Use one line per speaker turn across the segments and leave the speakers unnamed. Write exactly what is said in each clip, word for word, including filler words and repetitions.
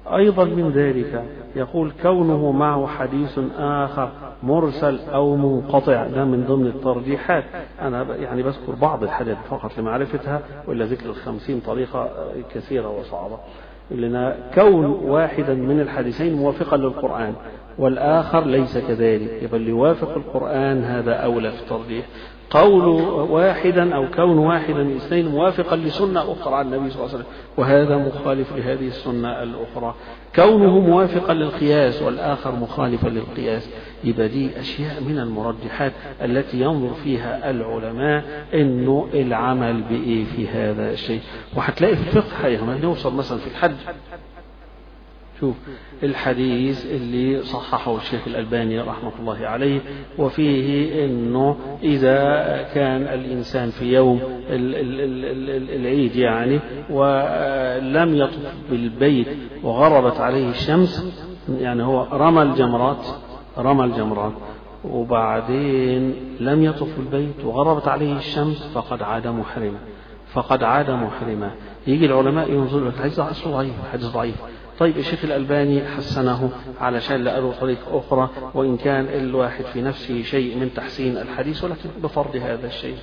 أيضا من ذلك يقول كونه معه حديث آخر مرسل أو منقطع، ده من ضمن الترجيحات. أنا يعني بذكر بعض الحاجات فقط لمعرفتها، وإلا ذكر الخمسين طريقة كثيرة وصعبة. لنا كون واحدا من الحديثين موافقا للقرآن والآخر ليس كذلك، يبقى اللي يوافق القرآن هذا أولى في الترجيح. قول واحدا أو كون واحدا من اثنين موافقا لسنة أخرى عن النبي صلى الله عليه وسلم وهذا مخالف لهذه السنة الأخرى. كونه موافقا للقياس والآخر مخالفا للقياس، يبقى دي أشياء من المرجحات التي ينظر فيها العلماء إنه العمل بإيه في هذا الشيء. وهتلاقي في الفقه حقيقة ما نوصل مثلا في الحج، شوف الحديث اللي صححه الشيخ الألباني رحمة الله عليه، وفيه إنه إذا كان الإنسان في يوم العيد يعني ولم يطف بالبيت وغربت عليه الشمس، يعني هو رمى الجمرات رمى الجمرات وبعدين لم يطف بالبيت وغربت عليه الشمس فقد عاد محرما فقد عاد محرما. يجي العلماء ينظروا الحديث أصله ضعيف، حديث ضعيف. طيب الشيخ الألباني حسنه علشان لقاله طريق أخرى، وإن كان الواحد في نفسه شيء من تحسين الحديث ولكن بفرض هذا الشيء.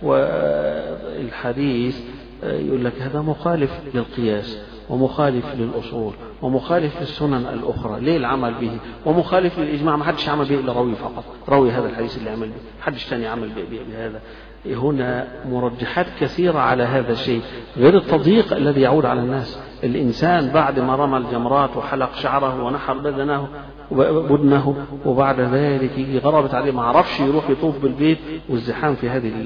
والحديث يقول لك هذا مخالف للقياس ومخالف للأصول ومخالف للسنن الأخرى، ليه العمل به؟ ومخالف للإجماع، ما حدش عمل به إلا راوي فقط، راوي هذا الحديث اللي عمل به، حدش تاني عمل به بهذا. هنا مرجحات كثيرة على هذا الشيء، غير التضييق الذي يعود على الناس. الإنسان بعد ما رمى الجمرات وحلق شعره ونحر بدنه بدنه وبعد ذلك يجي غربت عليه ما عرفش يروح يطوف بالبيت، والزحام في هذه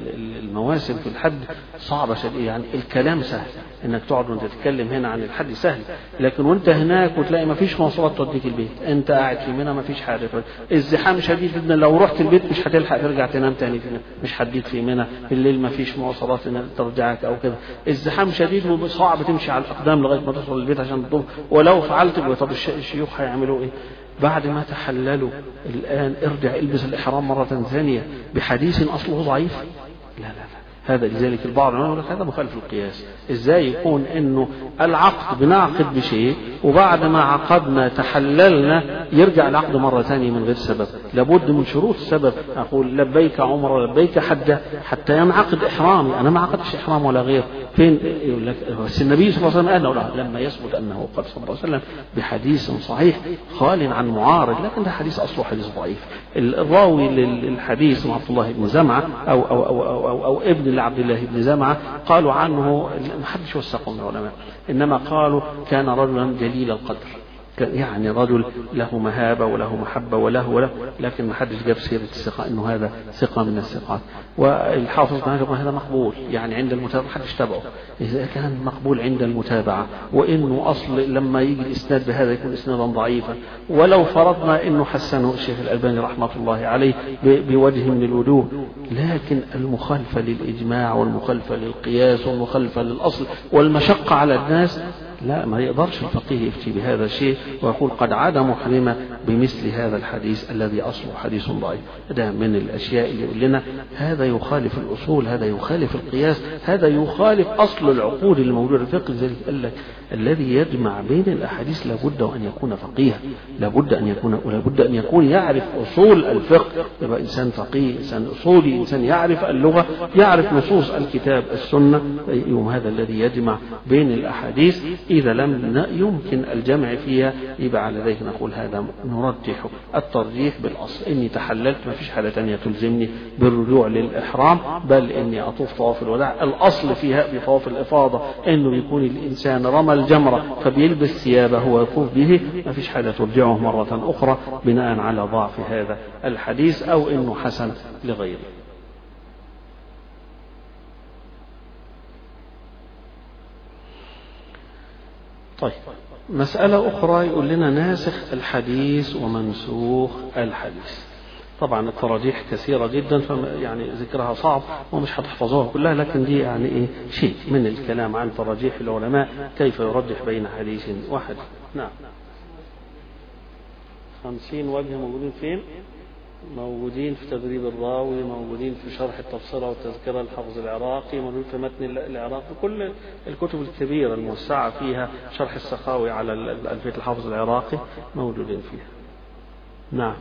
المواسم في الحج صعبة شديد. يعني الكلام سهل، انك تقعد وانت تتكلم هنا عن الحج سهل، لكن وانت هناك وتلاقي ما فيش مواصلات توديك البيت، انت قاعد في منى ما فيش حاجة، الزحام شديد جدا، لو رحت البيت مش هتلحق ترجع تنام تاني في منى، مش هتبيت في منى في الليل، ما فيش مواصلات ترجعك او كده، الزحام شديد وصعب تمشي على الاقدام لغاية ما توصل البيت عشان تطوف، ولو فعلت طب الشيوخ هيعملوا ايه؟ بعد ما تحللوا الآن ارجع البس الإحرام مرة ثانية بحديث أصله ضعيف؟ لا لا لا، هذا لذلك البعض يقول لك هذا مخالف للقياس. ازاي يكون انه العقد بنعقد بشيء وبعد ما عقدنا تحللنا يرجع العقد مرة ثانية من غير سبب؟ لابد من شروط السبب. اقول لبيك عمره لبيك حجة حتى ينعقد احرامي، انا ما عقدتش احرام ولا غير. فين يقول لك النبي صلى الله عليه وسلم قال لما يثبت انه قد صلى الله عليه وسلم بحديث صحيح خال عن معارض، لكن ده حديث اصله حديث ضعيف. الراوي للحديث عبد الله بن زمعة او او او او, أو, أو ابن لعبد الله بن زمعة، قالوا عنه ما حدش وثقه من العلماء، انما قالوا كان رجلا جليل القدر، يعني رجل له مهابة وله محبة وله وله لكن ما حدش جاب سيرة الثقة انه هذا ثقة من الثقات. والحافظ بن حجر هذا مقبول يعني عند المتابعة، حدش تبعه اذا كان مقبول عند المتابعة، وانه اصل لما يجي الاسناد بهذا يكون اسنادا ضعيفا. ولو فرضنا انه حسنه الشيخ الألباني رحمة الله عليه بوجه من الوجوه، لكن المخالفة للإجماع والمخالفة للقياس والمخالفة للأصل والمشقة على الناس، لا ما يقدرش الفقيه يفتي بهذا الشيء ويقول قد عاد محرما بمثل هذا الحديث الذي أصله حديث ضعيف. ده من الأشياء اللي يقول لنا هذا يخالف الأصول، هذا يخالف القياس، هذا يخالف أصل العقود الموجودة في الفقه. لذلك قال لك الذي يجمع بين الأحاديث لابد أن يكون فقيها، لابد أن يكون ولابد أن يكون يعرف أصول الفقه، يبقى إنسان فقيه، إنسان أصولي، إنسان يعرف اللغة، يعرف نصوص الكتاب السنة، يوم هذا الذي يجمع بين الأحاديث. إذا لم يمكن الجمع فيها يبقى على ذلك نقول هذا نرجح الترجيح بالأصل، إني تحللت ما فيش حالة تانية تلزمني بالرجوع للإحرام، بل إني أطوف طواف الوداع. الأصل فيها بطواف الإفاضة إنه بيكون الإنسان رمى الجمرة فبيلبس ثيابه ويطوف به، ما فيش حالة ترجعه مرة أخرى بناء على ضعف هذا الحديث أو إنه حسن لغيره. طيب مسألة أخرى يقول لنا ناسخ الحديث ومنسوخ الحديث. طبعا التراجيح كثيرة جدا يعني ذكرها صعب ومش هتحفظوها كلها، لكن دي يعني إيه شيء من الكلام عن تراجيح العلماء كيف يرجح بين حديث واحد. نعم خمسين وجه موجودين فين؟ موجودين في تدريب الراوي، موجودين في شرح التبصرة والتذكرة للحافظ العراقي، موجودين في متن العراقي، كل الكتب الكبيرة الموسعة فيها شرح السخاوي على ألفية الحافظ العراقي موجودين فيها. نعم.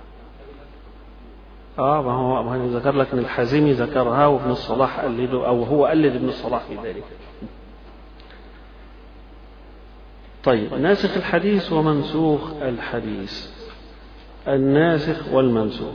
اه ما هو ما هو ذكر لك ان الحازمي ذكرها وابن الصلاح قلده، او هو قلد ابن الصلاح في ذلك. طيب، ناسخ الحديث ومنسوخ الحديث. الناسخ والمنسوخ.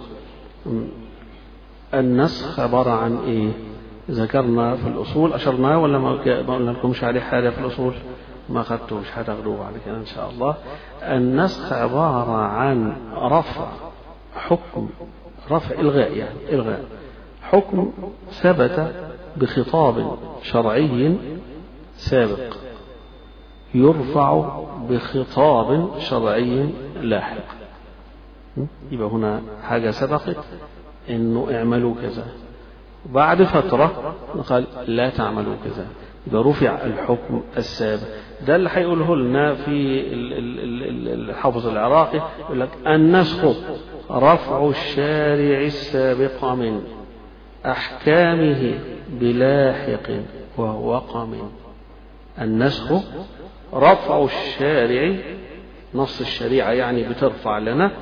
النسخ عبارة عن ايه؟ ذكرنا في الاصول، اشرنا ولا ما قلنا لكمش عليه حاجة في الاصول؟ ما اخذتوش، هتاخدوه بعد كده ان شاء الله. النسخ عبارة عن رفع حكم، رفع إلغاء، يعني إلغاء حكم ثبت بخطاب شرعي سابق يرفع بخطاب شرعي لاحق. يبقى هنا حاجة سبقت إنه اعملوا كذا، بعد فترة قال لا تعملوا كذا، يبقى رفع الحكم السابق. ده اللي هيقوله لنا في الحافظ العراقي، يقول لك النسخ رفع الشارع السابق من أحكامه بلاحق وهو قام. النسخ رفع الشارع، نص الشريعة يعني بترفع لنا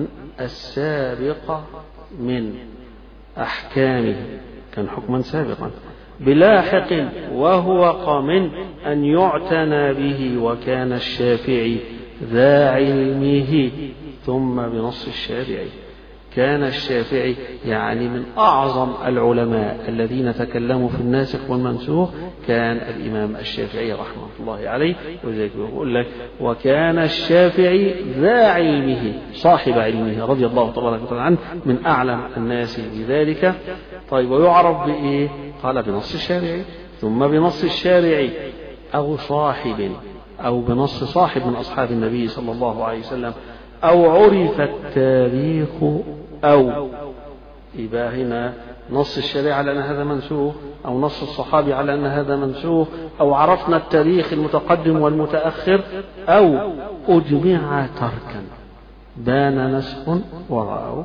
السابق من أحكامه، كان حكما سابقا، بلاحق وهو قام أن يعتنى به، وكان الشافعي ذا علمه. ثم بنص الشارع، كان الشافعي يعني من أعظم العلماء الذين تكلموا في الناسخ والمنسوخ، كان الإمام الشافعي رحمه الله عليه. وذلك يقول لك وكان الشافعي ذا علمه، صاحب علمه رضي الله تبارك وتعالى عنه، من أعلم الناس بذلك. طيب، ويعرف بإيه؟ قال بنص الشارع، ثم بنص الشارع أو صاحب، أو بنص صاحب من أصحاب النبي صلى الله عليه وسلم، أو عرف التاريخ، أو يبقى هنا نص الشريعة على أن هذا منسوخ، أو نص الصحابي على أن هذا منسوخ، أو عرفنا التاريخ المتقدم والمتأخر، أو أجمع تركا بان نسخ ورأوا،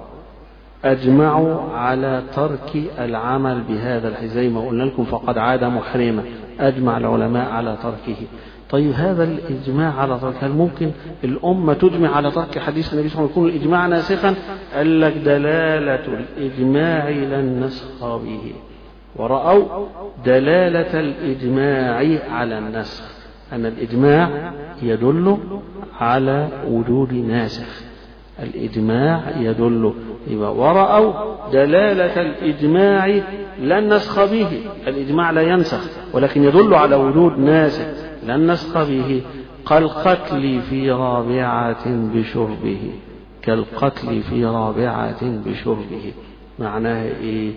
أجمعوا على ترك العمل بهذا الحديث زي ما قلنا لكم، فقد عاد محرما، أجمع العلماء على تركه. طيب، هذا الإجماع على ترك، هل ممكن الأمة تجمع على ترك حديث النبي صلى الله عليه وسلم يكون الإجماع ناسخا؟ قال لك دلالة الإجماع لا النسخ به، ورأوا دلالة الإجماع على النسخ، أن الإجماع يدل على وجود ناسخ، الإجماع يدل، ورأوا دلالة الإجماع لا النسخ به، الإجماع لا ينسخ ولكن يدل على وجود ناسخ لا النسخ به، كالقتل في رابعة بشربه، كالقتل في رابعة بشربه. معناه إيه؟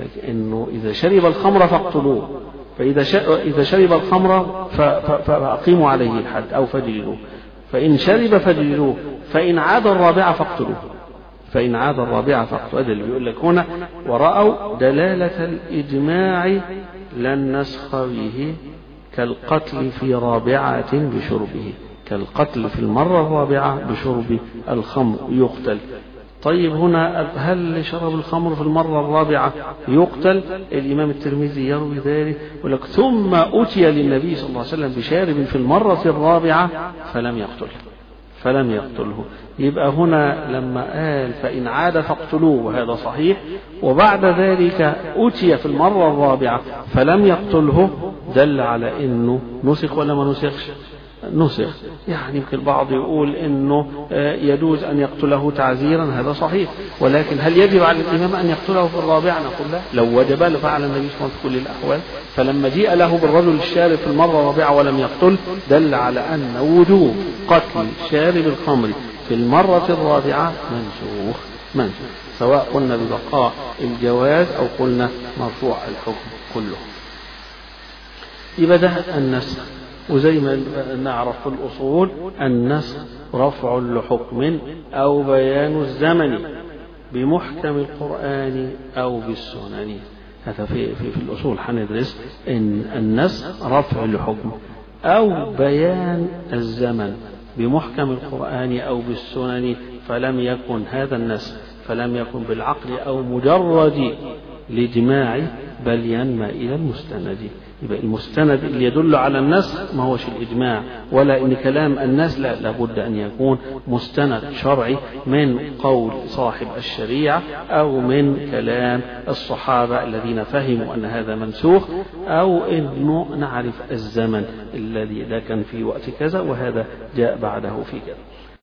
إنه إذا شرب الخمر فاقتلوه، فإذا إذا شرب الخمر فأقيموا عليه الحد أو فجلدوه، فإن شرب فجلدوه، فإن عاد الرابعة فاقتلوه، فإن عاد الرابعة فاقتلوه. هذا اللي بيقول لك هنا، ورأوا دلالة الإجماع لا النسخ به، كالقتل في رابعة بشربه، كالقتل في المرة الرابعة بشرب الخمر يقتل. طيب، هنا هل شرب الخمر في المرة الرابعة يقتل؟ الإمام الترمذي يروي ذلك، يقول لك ثم أتي للنبي صلى الله عليه وسلم بشارب في المرة الرابعة فلم يقتله، فلم يقتله. يبقى هنا لما قال فإن عاد فاقتلوه، وهذا صحيح، وبعد ذلك أتي في المرة الرابعة فلم يقتله، دل على إنه نسخ ولا ما نسخش؟ نسخ. يعني يمكن البعض يقول إنه يجوز أن يقتله تعزيرا، هذا صحيح، ولكن هل يجب على الإمام أن يقتله في الرابعة؟ نقول لا، لو وجب لفعل النبي صلى الله عليه وسلم في كل الأحوال. فلما جيء له بالرجل الشارب في المرة الرابعة ولم يقتل، دل على أن وجوب قتل شارب الخمر في المرة الرابعة منسوخ، منسوخ، سواء قلنا ببقاء الجواز أو قلنا مرفوع الحكم كله. يبقى ده النسخ. وزي ما نعرف في الأصول، النسخ رفع لحكم أو بيان الزمن بمحكم القرآن أو بالسنن. هذا في, في, في الأصول حندرس إن النسخ رفع لحكم أو بيان الزمن بمحكم القرآن أو بالسنن، فلم يكن هذا النسخ فلم يكن بالعقل أو مجرد الإجماع بل ينمى إلى المستند. يبقى المستند اللي يدل على النسخ ما هوش الإجماع ولا إن كلام الناس، لا، لابد أن يكون مستند شرعي من قول صاحب الشريعة أو من كلام الصحابة الذين فهموا أن هذا منسوخ، أو إنه نعرف الزمن الذي ده كان في وقت كذا وهذا جاء بعده في كذا.